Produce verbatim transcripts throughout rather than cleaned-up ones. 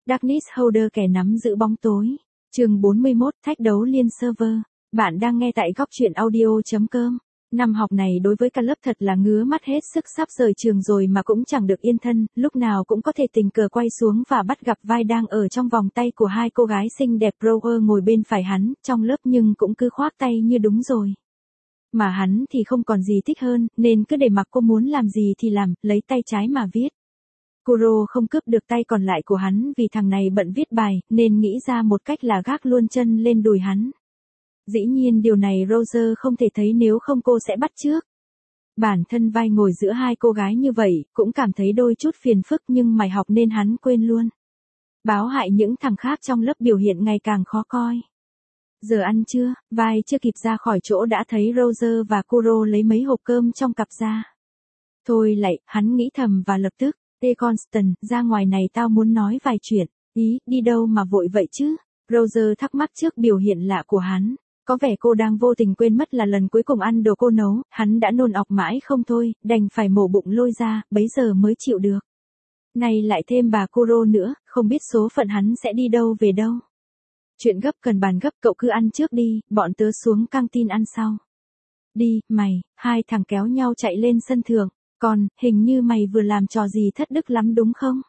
Darkness Holder kẻ nắm giữ bóng tối. Chương bốn mươi mốt Thách đấu liên server. Bạn đang nghe tại góc truyện audio.com. Năm học này đối với Caleb thật là ngứa mắt hết sức, sắp rời trường rồi mà cũng chẳng được yên thân, lúc nào cũng có thể tình cờ quay xuống và bắt gặp vai đang ở trong vòng tay của hai cô gái xinh đẹp Rower ngồi bên phải hắn, trong lớp nhưng cũng cứ khoác tay như đúng rồi. Mà hắn thì không còn gì thích hơn, nên cứ để mặc cô muốn làm gì thì làm, lấy tay trái mà viết. Kuro không cướp được tay còn lại của hắn vì thằng này bận viết bài, nên nghĩ ra một cách là gác luôn chân lên đùi hắn. Dĩ nhiên điều này Roger không thể thấy, nếu không cô sẽ bắt chước. Bản thân vai ngồi giữa hai cô gái như vậy, cũng cảm thấy đôi chút phiền phức, nhưng mày học nên hắn quên luôn. Báo hại những thằng khác trong lớp biểu hiện ngày càng khó coi. Giờ ăn trưa, vai chưa kịp ra khỏi chỗ đã thấy Roger và Kuro lấy mấy hộp cơm trong cặp ra. Thôi lại, hắn nghĩ thầm và lập tức, Ê Constant, ra ngoài này tao muốn nói vài chuyện. Ý, đi đâu mà vội vậy chứ? Roger thắc mắc trước biểu hiện lạ của hắn. Có vẻ cô đang vô tình quên mất là lần cuối cùng ăn đồ cô nấu, hắn đã nôn ọc mãi không thôi, đành phải mổ bụng lôi ra, bấy giờ mới chịu được. Này lại thêm bà Kuro nữa, không biết số phận hắn sẽ đi đâu về đâu. Chuyện gấp cần bàn gấp, cậu cứ ăn trước đi, bọn tớ xuống căng tin ăn sau. Đi, mày, hai thằng kéo nhau chạy lên sân thượng. Còn, hình như mày vừa làm trò gì thất đức lắm đúng không?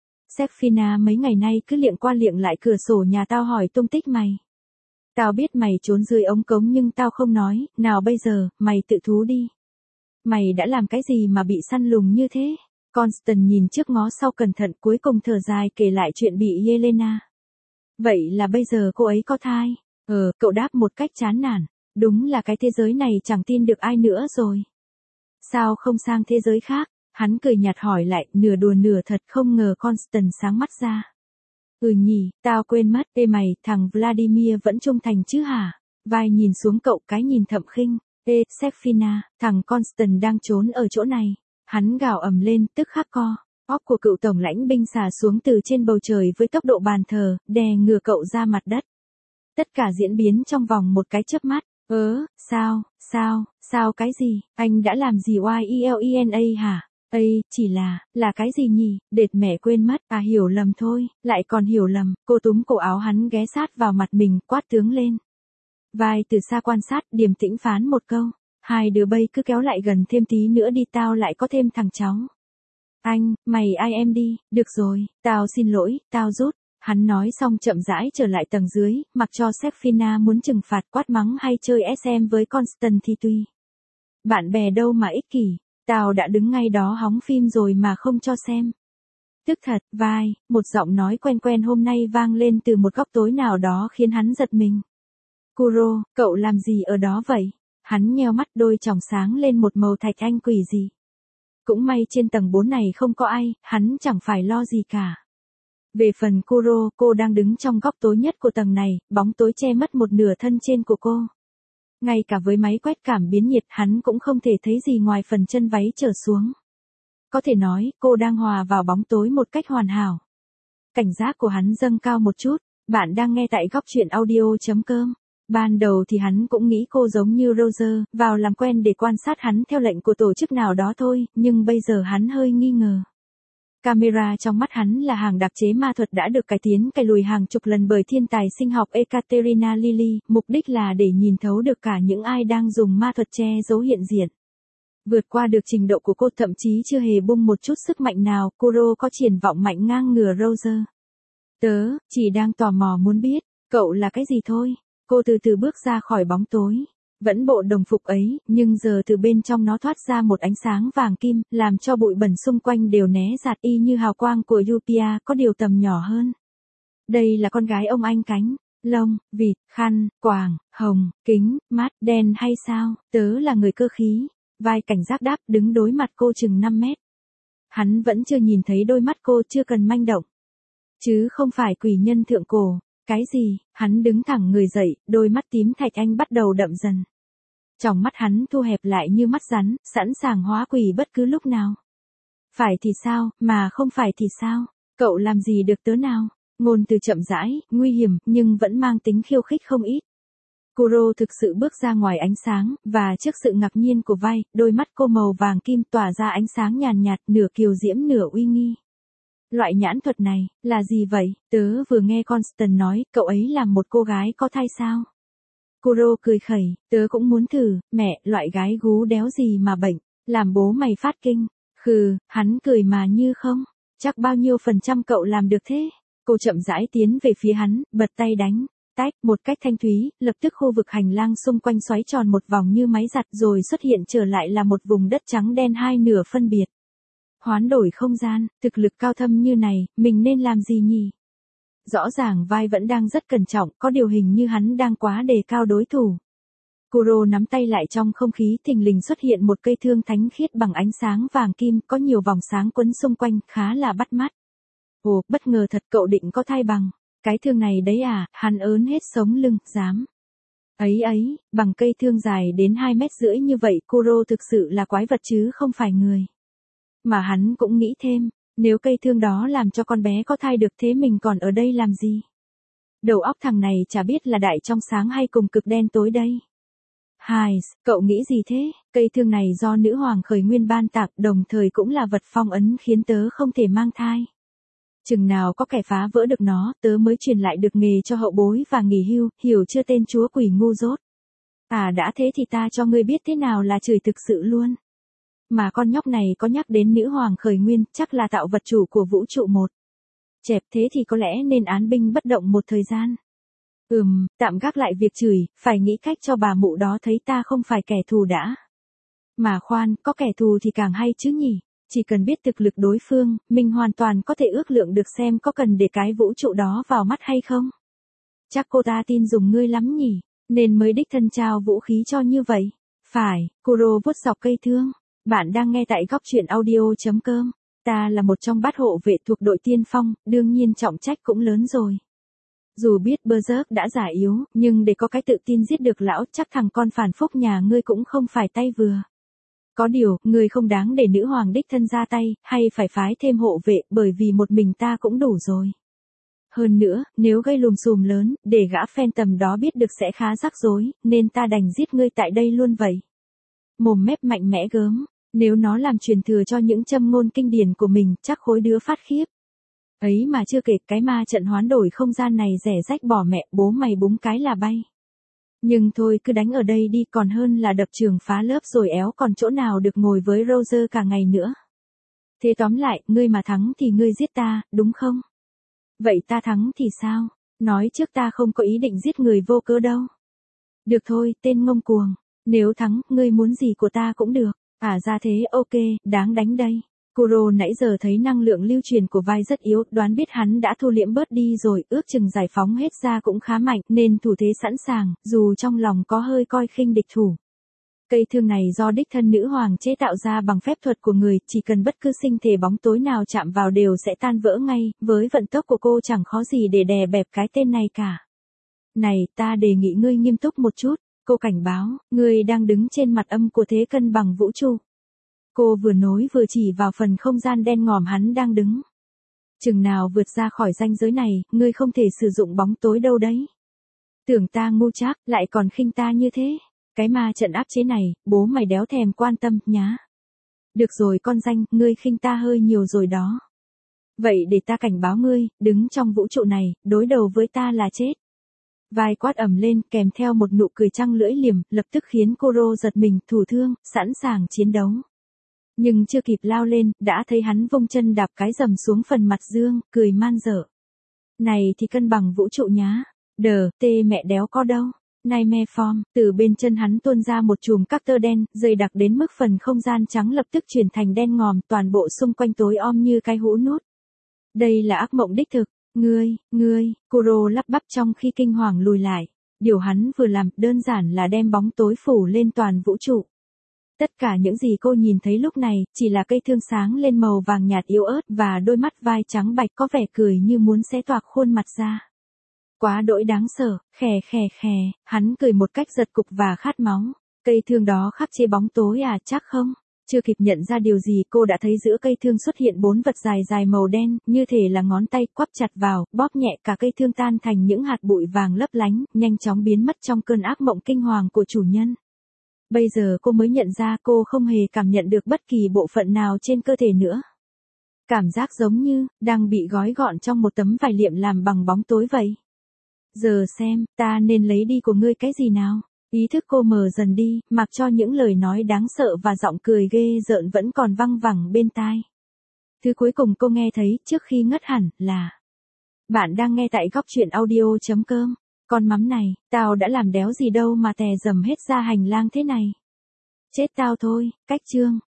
Sefina mấy ngày nay cứ liệng qua liệng lại cửa sổ nhà tao hỏi tung tích mày. Tao biết mày trốn dưới ống cống nhưng tao không nói, nào bây giờ, mày tự thú đi. Mày đã làm cái gì mà bị săn lùng như thế? Constant nhìn trước ngó sau cẩn thận, cuối cùng thở dài kể lại chuyện bị Yelena. Vậy là bây giờ cô ấy có thai? Ờ, cậu đáp một cách chán nản. Đúng là cái thế giới này chẳng tin được ai nữa rồi. Sao không sang thế giới khác? Hắn cười nhạt hỏi lại, nửa đùa nửa thật, không ngờ Constant sáng mắt ra. Ừ nhỉ, tao quên mất, ê mày, thằng Vladimir vẫn trung thành chứ hả? Vai nhìn xuống cậu, cái nhìn thậm khinh. Ê, Sefina, thằng Constant đang trốn ở chỗ này. Hắn gào ầm lên, tức khắc co. Óc của cựu tổng lãnh binh xà xuống từ trên bầu trời với tốc độ bàn thờ, đè ngửa cậu ra mặt đất. Tất cả diễn biến trong vòng một cái chớp mắt. Ớ, sao, sao, sao cái gì, anh đã làm gì Yelena hả? Ây, chỉ là, là cái gì nhỉ, đệt mẹ quên mất, à hiểu lầm thôi, lại còn hiểu lầm, cô túm cổ áo hắn ghé sát vào mặt mình, quát tướng lên. Vai từ xa quan sát, điềm tĩnh phán một câu, hai đứa bay cứ kéo lại gần thêm tí nữa đi, tao lại có thêm thằng cháu. Anh, mày ai em đi, được rồi, tao xin lỗi, tao rút. Hắn nói xong chậm rãi trở lại tầng dưới, mặc cho Sefina muốn trừng phạt quát mắng hay chơi ét em với Constant thì tùy. Bạn bè đâu mà ích kỷ, tao đã đứng ngay đó hóng phim rồi mà không cho xem. Tức thật, vai, một giọng nói quen quen hôm nay vang lên từ một góc tối nào đó khiến hắn giật mình. Kuro, cậu làm gì ở đó vậy? Hắn nheo mắt, đôi tròng sáng lên một màu thạch anh quỷ gì. Cũng may trên tầng bốn này không có ai, hắn chẳng phải lo gì cả. Về phần Kuro, cô đang đứng trong góc tối nhất của tầng này, bóng tối che mất một nửa thân trên của cô. Ngay cả với máy quét cảm biến nhiệt hắn cũng không thể thấy gì ngoài phần chân váy trở xuống. Có thể nói, cô đang hòa vào bóng tối một cách hoàn hảo. Cảnh giác của hắn dâng cao một chút, bạn đang nghe tại góc truyện audio.com. Ban đầu thì hắn cũng nghĩ cô giống như Roger, vào làm quen để quan sát hắn theo lệnh của tổ chức nào đó thôi, nhưng bây giờ hắn hơi nghi ngờ. Camera trong mắt hắn là hàng đặc chế ma thuật đã được cải tiến cày lùi hàng chục lần bởi thiên tài sinh học Ekaterina Lilly, mục đích là để nhìn thấu được cả những ai đang dùng ma thuật che giấu hiện diện. Vượt qua được trình độ của cô, thậm chí chưa hề bung một chút sức mạnh nào, Kuro có triển vọng mạnh ngang ngửa Roger. Tớ, chỉ đang tò mò muốn biết, cậu là cái gì thôi. Cô từ từ bước ra khỏi bóng tối. Vẫn bộ đồng phục ấy, nhưng giờ từ bên trong nó thoát ra một ánh sáng vàng kim, làm cho bụi bẩn xung quanh đều né giạt y như hào quang của Yupia, có điều tầm nhỏ hơn. Đây là con gái ông anh cánh, lông, vịt, khăn, quàng, hồng, kính, mắt, đen hay sao? Tớ là người cơ khí. Vai cảnh giác đáp, đứng đối mặt cô chừng năm mét. Hắn vẫn chưa nhìn thấy đôi mắt cô, chưa cần manh động. Chứ không phải quỷ nhân thượng cổ. Cái gì? Hắn đứng thẳng người dậy, đôi mắt tím thạch anh bắt đầu đậm dần. Trong mắt hắn thu hẹp lại như mắt rắn, sẵn sàng hóa quỷ bất cứ lúc nào. Phải thì sao, mà không phải thì sao? Cậu làm gì được tớ nào? Ngôn từ chậm rãi, nguy hiểm, nhưng vẫn mang tính khiêu khích không ít. Kuro thực sự bước ra ngoài ánh sáng, và trước sự ngạc nhiên của vai, đôi mắt cô màu vàng kim tỏa ra ánh sáng nhàn nhạt, nửa kiều diễm nửa uy nghi. Loại nhãn thuật này, là gì vậy? Tớ vừa nghe Constant nói, cậu ấy là một cô gái có thai sao? Kuro cười khẩy, tớ cũng muốn thử, mẹ, loại gái gú đéo gì mà bệnh, làm bố mày phát kinh. Khừ, hắn cười mà như không, chắc bao nhiêu phần trăm cậu làm được thế? Cô chậm rãi tiến về phía hắn, bật tay đánh, tách, một cách thanh thúy, lập tức khu vực hành lang xung quanh xoáy tròn một vòng như máy giặt rồi xuất hiện trở lại là một vùng đất trắng đen hai nửa phân biệt. Hoán đổi không gian, thực lực cao thâm như này, mình nên làm gì nhỉ? Rõ ràng vai vẫn đang rất cẩn trọng, có điều hình như hắn đang quá đề cao đối thủ. Kuro nắm tay lại trong không khí, thình lình xuất hiện một cây thương thánh khiết bằng ánh sáng vàng kim, có nhiều vòng sáng quấn xung quanh, khá là bắt mắt. Ồ, bất ngờ thật, cậu định có thai bằng cái thương này đấy à? Hắn ớn hết sống lưng, dám. Ấy ấy, bằng cây thương dài đến hai mét rưỡi như vậy, Kuro thực sự là quái vật chứ không phải người. Mà hắn cũng nghĩ thêm, nếu cây thương đó làm cho con bé có thai được thế mình còn ở đây làm gì? Đầu óc thằng này chả biết là đại trong sáng hay cùng cực đen tối đây. Hai, cậu nghĩ gì thế? Cây thương này do nữ hoàng khởi nguyên ban tặng, đồng thời cũng là vật phong ấn khiến tớ không thể mang thai. Chừng nào có kẻ phá vỡ được nó, tớ mới truyền lại được nghề cho hậu bối và nghỉ hưu, hiểu chưa tên chúa quỷ ngu dốt. À đã thế thì ta cho ngươi biết thế nào là chửi thực sự luôn. Mà con nhóc này có nhắc đến nữ hoàng khởi nguyên, chắc là tạo vật chủ của vũ trụ một. Chẹp, thế thì có lẽ nên án binh bất động một thời gian. Ừm, tạm gác lại việc chửi, phải nghĩ cách cho bà mụ đó thấy ta không phải kẻ thù đã. Mà khoan, có kẻ thù thì càng hay chứ nhỉ, chỉ cần biết thực lực đối phương, mình hoàn toàn có thể ước lượng được xem có cần để cái vũ trụ đó vào mắt hay không. Chắc cô ta tin dùng ngươi lắm nhỉ, nên mới đích thân trao vũ khí cho như vậy. Phải, Kuro vuốt dọc cây thương. Bạn đang nghe tại góc truyện audio chấm com. Ta là một trong bát hộ vệ thuộc đội tiên phong, đương nhiên trọng trách cũng lớn rồi. Dù biết Berserk đã già yếu, nhưng để có cái tự tin giết được lão, chắc thằng con phản phúc nhà ngươi cũng không phải tay vừa. Có điều, ngươi không đáng để nữ hoàng đích thân ra tay, hay phải phái thêm hộ vệ, bởi vì một mình ta cũng đủ rồi. Hơn nữa, nếu gây lùm xùm lớn, để gã Phantom đó biết được sẽ khá rắc rối, nên ta đành giết ngươi tại đây luôn vậy. Mồm mép mạnh mẽ gớm, nếu nó làm truyền thừa cho những châm ngôn kinh điển của mình, chắc khối đứa phát khiếp. Ấy mà chưa kể, cái ma trận hoán đổi không gian này rẻ rách bỏ mẹ, bố mày búng cái là bay. Nhưng thôi cứ đánh ở đây đi, còn hơn là đập trường phá lớp rồi éo còn chỗ nào được ngồi với Roger cả ngày nữa. Thế tóm lại, ngươi mà thắng thì ngươi giết ta, đúng không? Vậy ta thắng thì sao? Nói trước ta không có ý định giết người vô cớ đâu. Được thôi, tên ngông cuồng. Nếu thắng, ngươi muốn gì của ta cũng được. À ra thế, ok, đáng đánh đây. Kuro nãy giờ thấy năng lượng lưu truyền của vai rất yếu, đoán biết hắn đã thu liễm bớt đi rồi, ước chừng giải phóng hết ra cũng khá mạnh, nên thủ thế sẵn sàng, dù trong lòng có hơi coi khinh địch thủ. Cây thương này do đích thân nữ hoàng chế tạo ra bằng phép thuật của người, chỉ cần bất cứ sinh thể bóng tối nào chạm vào đều sẽ tan vỡ ngay, với vận tốc của cô chẳng khó gì để đè bẹp cái tên này cả. Này, ta đề nghị ngươi nghiêm túc một chút, cô cảnh báo, ngươi đang đứng trên mặt âm của thế cân bằng vũ trụ. Cô vừa nói vừa chỉ vào phần không gian đen ngòm hắn đang đứng. Chừng nào vượt ra khỏi ranh giới này, ngươi không thể sử dụng bóng tối đâu đấy. Tưởng ta ngu chắc, lại còn khinh ta như thế. Cái ma trận áp chế này, bố mày đéo thèm quan tâm, nhá. Được rồi con danh, ngươi khinh ta hơi nhiều rồi đó. Vậy để ta cảnh báo ngươi, đứng trong vũ trụ này, đối đầu với ta là chết. Vai quát ầm lên, kèm theo một nụ cười trăng lưỡi liềm, lập tức khiến Kuro giật mình, thủ thương, sẵn sàng chiến đấu. Nhưng chưa kịp lao lên, đã thấy hắn vung chân đạp cái rầm xuống phần mặt dương, cười man dở. Này thì cân bằng vũ trụ nhá. Đờ, tê mẹ đéo có đâu. Nightmare Form, từ bên chân hắn tuôn ra một chùm các tơ đen, dày đặc đến mức phần không gian trắng lập tức chuyển thành đen ngòm, toàn bộ xung quanh tối om như cái hũ nút. Đây là ác mộng đích thực. Ngươi, ngươi, Kuro lắp bắp trong khi kinh hoàng lùi lại. Điều hắn vừa làm, đơn giản là đem bóng tối phủ lên toàn vũ trụ. Tất cả những gì cô nhìn thấy lúc này, chỉ là cây thương sáng lên màu vàng nhạt yếu ớt và đôi mắt vai trắng bạch có vẻ cười như muốn xé toạc khuôn mặt ra. Quá đỗi đáng sợ, khè khè khè, hắn cười một cách giật cục và khát máu. Cây thương đó khắc chế bóng tối à, chắc không? Chưa kịp nhận ra điều gì, cô đã thấy giữa cây thương xuất hiện bốn vật dài dài màu đen, như thể là ngón tay quắp chặt vào, bóp nhẹ cả cây thương tan thành những hạt bụi vàng lấp lánh, nhanh chóng biến mất trong cơn ác mộng kinh hoàng của chủ nhân. Bây giờ cô mới nhận ra cô không hề cảm nhận được bất kỳ bộ phận nào trên cơ thể nữa. Cảm giác giống như, đang bị gói gọn trong một tấm vải liệm làm bằng bóng tối vậy. Giờ xem, ta nên lấy đi của ngươi cái gì nào? Ý thức cô mờ dần đi, mặc cho những lời nói đáng sợ và giọng cười ghê rợn vẫn còn văng vẳng bên tai. Thứ cuối cùng cô nghe thấy trước khi ngất hẳn là: bạn đang nghe tại góc truyện audio.com. Con mắm này, tao đã làm đéo gì đâu mà tè dầm hết ra hành lang thế này. Chết tao thôi, cách chương.